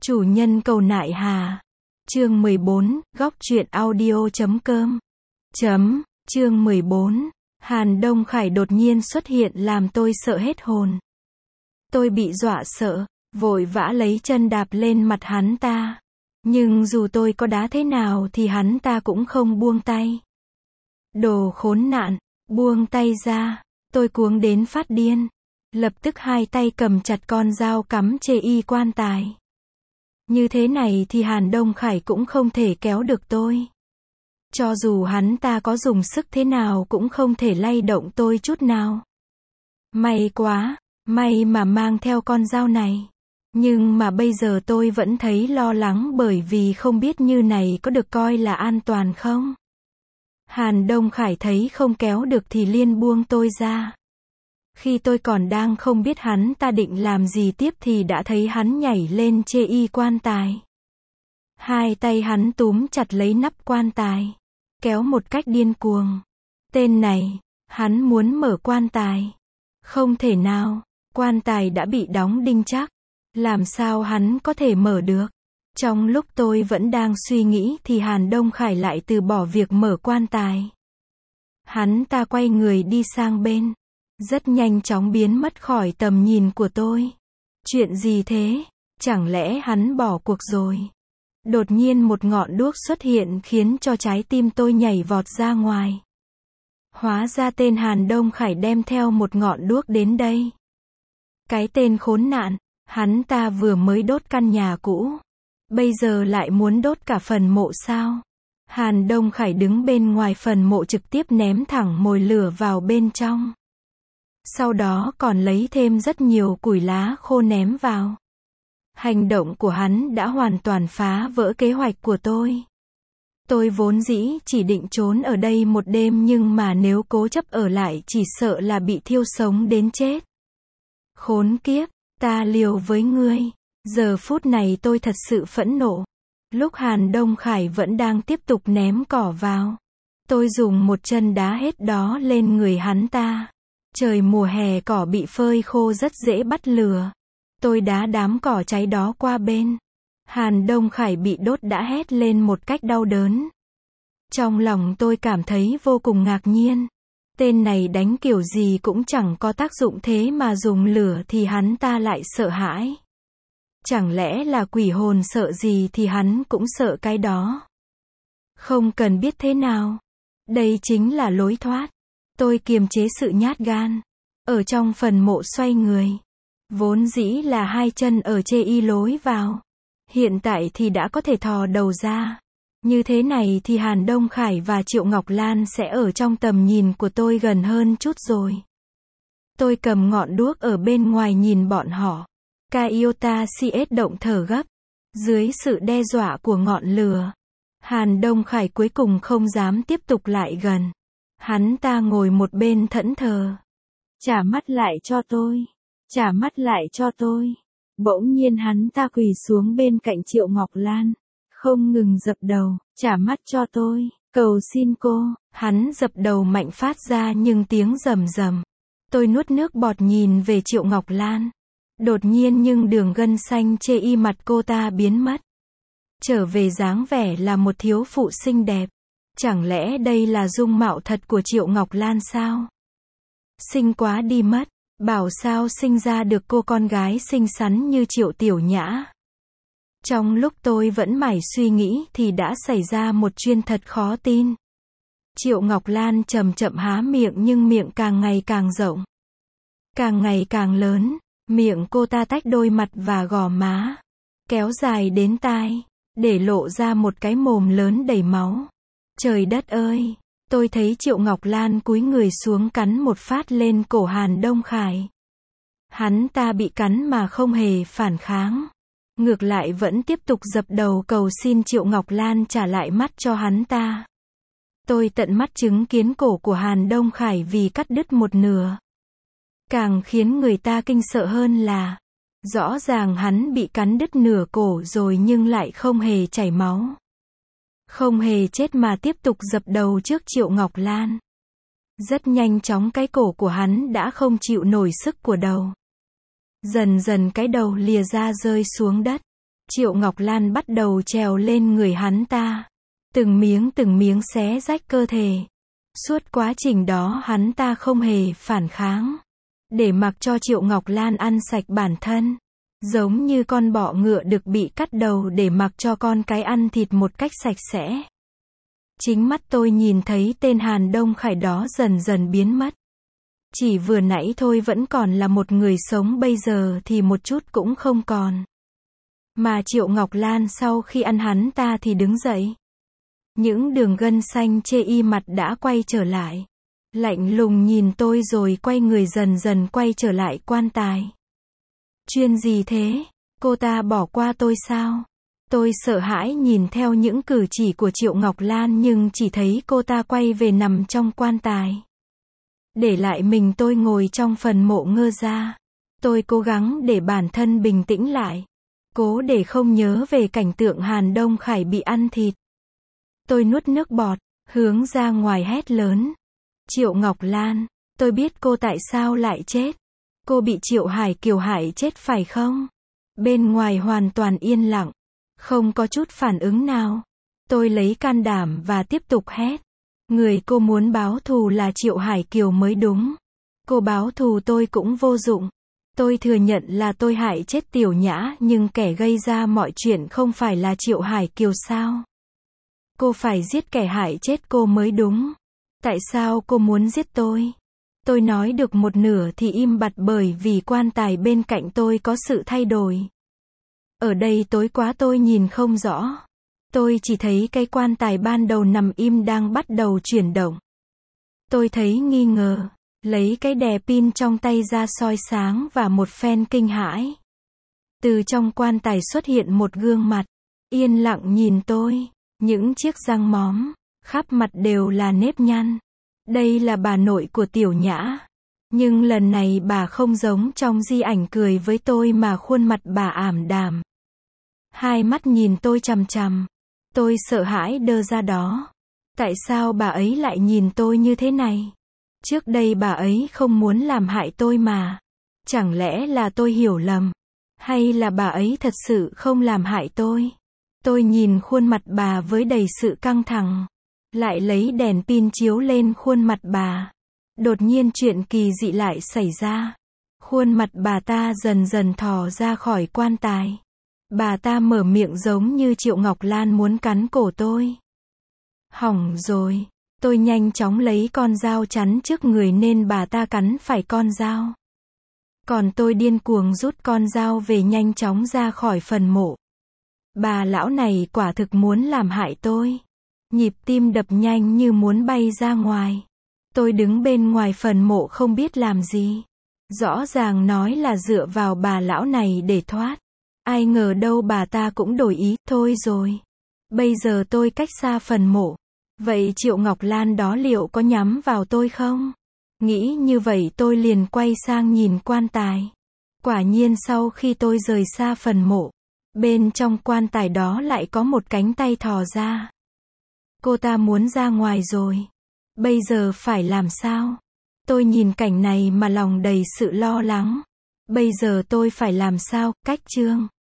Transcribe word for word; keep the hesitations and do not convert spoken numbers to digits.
Chủ nhân cầu nại hà. Chương mười bốn, góc truyện audio chấm com. Chấm, chương mười bốn. Hàn Đông Khải đột nhiên xuất hiện làm tôi sợ hết hồn. Tôi bị dọa sợ, vội vã lấy chân đạp lên mặt hắn ta. Nhưng dù tôi có đá thế nào thì hắn ta cũng không buông tay. Đồ khốn nạn, buông tay ra, tôi cuống đến phát điên. Lập tức hai tay cầm chặt con dao cắm chê y quan tài. Như thế này thì Hàn Đông Khải cũng không thể kéo được tôi. Cho dù hắn ta có dùng sức thế nào cũng không thể lay động tôi chút nào. May quá, may mà mang theo con dao này. Nhưng mà bây giờ tôi vẫn thấy lo lắng bởi vì không biết như này có được coi là an toàn không. Hàn Đông Khải thấy không kéo được thì liền buông tôi ra. Khi tôi còn đang không biết hắn ta định làm gì tiếp thì đã thấy hắn nhảy lên chê y quan tài. Hai tay hắn túm chặt lấy nắp quan tài, kéo một cách điên cuồng. Tên này, hắn muốn mở quan tài. Không thể nào, quan tài đã bị đóng đinh chắc. Làm sao hắn có thể mở được? Trong lúc tôi vẫn đang suy nghĩ thì Hàn Đông Khải lại từ bỏ việc mở quan tài. Hắn ta quay người đi sang bên. Rất nhanh chóng biến mất khỏi tầm nhìn của tôi. Chuyện gì thế? Chẳng lẽ hắn bỏ cuộc rồi? Đột nhiên một ngọn đuốc xuất hiện khiến cho trái tim tôi nhảy vọt ra ngoài. Hóa ra tên Hàn Đông Khải đem theo một ngọn đuốc đến đây. Cái tên khốn nạn, hắn ta vừa mới đốt căn nhà cũ. Bây giờ lại muốn đốt cả phần mộ sao? Hàn Đông Khải đứng bên ngoài phần mộ trực tiếp ném thẳng mồi lửa vào bên trong. Sau đó còn lấy thêm rất nhiều củi lá khô ném vào. Hành động của hắn đã hoàn toàn phá vỡ kế hoạch của tôi. Tôi vốn dĩ chỉ định trốn ở đây một đêm nhưng mà nếu cố chấp ở lại chỉ sợ là bị thiêu sống đến chết. Khốn kiếp, ta liều với ngươi. Giờ phút này tôi thật sự phẫn nộ. Lúc Hàn Đông Khải vẫn đang tiếp tục ném cỏ vào, tôi dùng một chân đá hết đó lên người hắn ta. Trời mùa hè cỏ bị phơi khô rất dễ bắt lửa. Tôi đá đám cỏ cháy đó qua bên. Hàn Đông Khải bị đốt đã hét lên một cách đau đớn. Trong lòng tôi cảm thấy vô cùng ngạc nhiên. Tên này đánh kiểu gì cũng chẳng có tác dụng thế mà dùng lửa thì hắn ta lại sợ hãi. Chẳng lẽ là quỷ hồn sợ gì thì hắn cũng sợ cái đó. Không cần biết thế nào. Đây chính là lối thoát. Tôi kiềm chế sự nhát gan. Ở trong phần mộ xoay người. Vốn dĩ là hai chân ở chê y lối vào. Hiện tại thì đã có thể thò đầu ra. Như thế này thì Hàn Đông Khải và Triệu Ngọc Lan sẽ ở trong tầm nhìn của tôi gần hơn chút rồi. Tôi cầm ngọn đuốc ở bên ngoài nhìn bọn họ. Kaiota xê ét động thở gấp. Dưới sự đe dọa của ngọn lửa, Hàn Đông Khải cuối cùng không dám tiếp tục lại gần. Hắn ta ngồi một bên thẫn thờ. Trả mắt lại cho tôi. Trả mắt lại cho tôi. Bỗng nhiên hắn ta quỳ xuống bên cạnh Triệu Ngọc Lan. Không ngừng dập đầu. Trả mắt cho tôi. Cầu xin cô. Hắn dập đầu mạnh phát ra nhưng tiếng rầm rầm. Tôi nuốt nước bọt nhìn về Triệu Ngọc Lan. Đột nhiên nhưng đường gân xanh chê y mặt cô ta biến mất. Trở về dáng vẻ là một thiếu phụ xinh đẹp. Chẳng lẽ đây là dung mạo thật của Triệu Ngọc Lan sao? Xinh quá đi mất. Bảo sao sinh ra được cô con gái xinh xắn như Triệu Tiểu Nhã. Trong lúc tôi vẫn mải suy nghĩ thì đã xảy ra một chuyện thật khó tin. Triệu Ngọc Lan chậm chậm há miệng nhưng miệng càng ngày càng rộng. Càng ngày càng lớn. Miệng cô ta tách đôi mặt và gò má. Kéo dài đến tai. Để lộ ra một cái mồm lớn đầy máu. Trời đất ơi! Tôi thấy Triệu Ngọc Lan cúi người xuống cắn một phát lên cổ Hàn Đông Khải. Hắn ta bị cắn mà không hề phản kháng. Ngược lại vẫn tiếp tục dập đầu cầu xin Triệu Ngọc Lan trả lại mắt cho hắn ta. Tôi tận mắt chứng kiến cổ của Hàn Đông Khải vì cắt đứt một nửa. Càng khiến người ta kinh sợ hơn là, rõ ràng hắn bị cắn đứt nửa cổ rồi nhưng lại không hề chảy máu. Không hề chết mà tiếp tục dập đầu trước Triệu Ngọc Lan. Rất nhanh chóng cái cổ của hắn đã không chịu nổi sức của đầu. Dần dần cái đầu lìa ra rơi xuống đất. Triệu Ngọc Lan bắt đầu trèo lên người hắn ta. Từng miếng từng miếng xé rách cơ thể. Suốt quá trình đó hắn ta không hề phản kháng. Để mặc cho Triệu Ngọc Lan ăn sạch bản thân. Giống như con bọ ngựa được bị cắt đầu để mặc cho con cái ăn thịt một cách sạch sẽ. Chính mắt tôi nhìn thấy tên Hàn Đông Khải đó dần dần biến mất. Chỉ vừa nãy thôi vẫn còn là một người sống, bây giờ thì một chút cũng không còn. Mà Triệu Ngọc Lan sau khi ăn hắn ta thì đứng dậy. Những đường gân xanh chê y mặt đã quay trở lại. Lạnh lùng nhìn tôi rồi quay người dần dần quay trở lại quan tài. Chuyện gì thế? Cô ta bỏ qua tôi sao? Tôi sợ hãi nhìn theo những cử chỉ của Triệu Ngọc Lan nhưng chỉ thấy cô ta quay về nằm trong quan tài. Để lại mình tôi ngồi trong phần mộ ngơ ra. Tôi cố gắng để bản thân bình tĩnh lại. Cố để không nhớ về cảnh tượng Hàn Đông Khải bị ăn thịt. Tôi nuốt nước bọt, hướng ra ngoài hét lớn. Triệu Ngọc Lan, tôi biết cô tại sao lại chết. Cô bị Triệu Hải Kiều hại chết phải không? Bên ngoài hoàn toàn yên lặng. Không có chút phản ứng nào. Tôi lấy can đảm và tiếp tục hét. Người cô muốn báo thù là Triệu Hải Kiều mới đúng. Cô báo thù tôi cũng vô dụng. Tôi thừa nhận là tôi hại chết Tiểu Nhã nhưng kẻ gây ra mọi chuyện không phải là Triệu Hải Kiều sao? Cô phải giết kẻ hại chết cô mới đúng. Tại sao cô muốn giết tôi? Tôi nói được một nửa thì im bặt bởi vì quan tài bên cạnh tôi có sự thay đổi. Ở đây tối quá tôi nhìn không rõ. Tôi chỉ thấy cái quan tài ban đầu nằm im đang bắt đầu chuyển động. Tôi thấy nghi ngờ, lấy cái đè pin trong tay ra soi sáng và một phen kinh hãi. Từ trong quan tài xuất hiện một gương mặt, yên lặng nhìn tôi, những chiếc răng móm, khắp mặt đều là nếp nhăn. Đây là bà nội của Tiểu Nhã. Nhưng lần này bà không giống trong di ảnh cười với tôi mà khuôn mặt bà ảm đạm. Hai mắt nhìn tôi chằm chằm. Tôi sợ hãi đơ ra đó. Tại sao bà ấy lại nhìn tôi như thế này? Trước đây bà ấy không muốn làm hại tôi mà. Chẳng lẽ là tôi hiểu lầm? Hay là bà ấy thật sự không làm hại tôi? Tôi nhìn khuôn mặt bà với đầy sự căng thẳng. Lại lấy đèn pin chiếu lên khuôn mặt bà. Đột nhiên chuyện kỳ dị lại xảy ra. Khuôn mặt bà ta dần dần thò ra khỏi quan tài. Bà ta mở miệng giống như Triệu Ngọc Lan muốn cắn cổ tôi. Hỏng rồi. Tôi nhanh chóng lấy con dao chắn trước người nên bà ta cắn phải con dao. Còn tôi điên cuồng rút con dao về nhanh chóng ra khỏi phần mộ. Bà lão này quả thực muốn làm hại tôi. Nhịp tim đập nhanh như muốn bay ra ngoài. Tôi đứng bên ngoài phần mộ không biết làm gì. Rõ ràng nói là dựa vào bà lão này để thoát. Ai ngờ đâu bà ta cũng đổi ý, thôi rồi. Bây giờ tôi cách xa phần mộ. Vậy Triệu Ngọc Lan đó liệu có nhắm vào tôi không? Nghĩ như vậy tôi liền quay sang nhìn quan tài. Quả nhiên sau khi tôi rời xa phần mộ, bên trong quan tài đó lại có một cánh tay thò ra. Cô ta muốn ra ngoài rồi. Bây giờ phải làm sao? Tôi nhìn cảnh này mà lòng đầy sự lo lắng. Bây giờ tôi phải làm sao? Cách chương